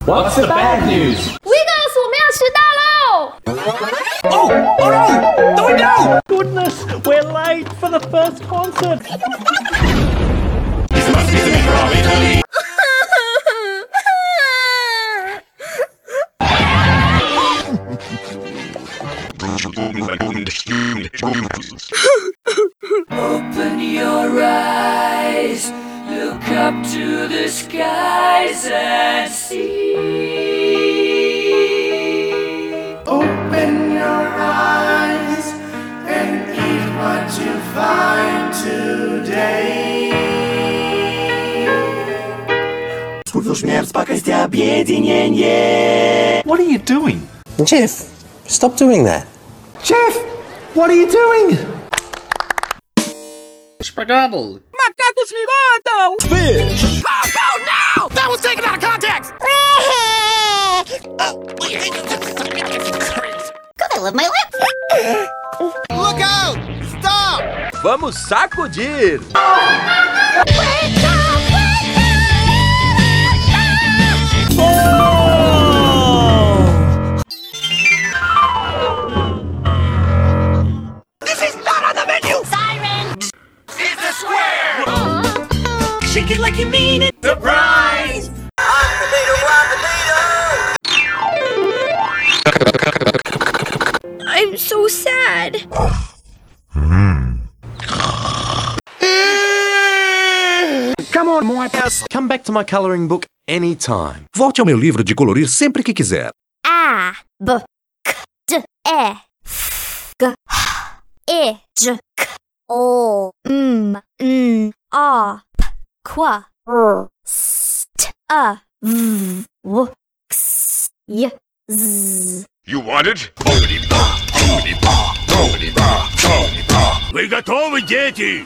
What's the bad news? Wiggles，我们要迟到喽 Oh no! The window! Goodness, we're late for the first concert. This must be the maker of Italy. Open your eyes, look up to the skies and see. Open your eyes and eat what you find today. Смерть, пакость, объединение. What are you doing? Jeff, stop doing that. Jeff, what are you doing? Spagadel. Fish! Oh no! That was taken out of context! God, I love my lips. Look out! Stop! Vamos sacudir. This is not on the menu! Siren. It's a square! Shake it like you mean it. Surprise! I'm so sad. Come on, my ass. Come back to my coloring book anytime. Volte ao meu livro de colorir sempre que quiser. A B K D E F G H E J K O M N A P Q R S T A V W X Y Z. You want it? Вы готовы, дети?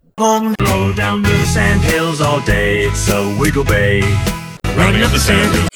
Roll down the sand hills all day, it's a wiggle bay. Running up the sand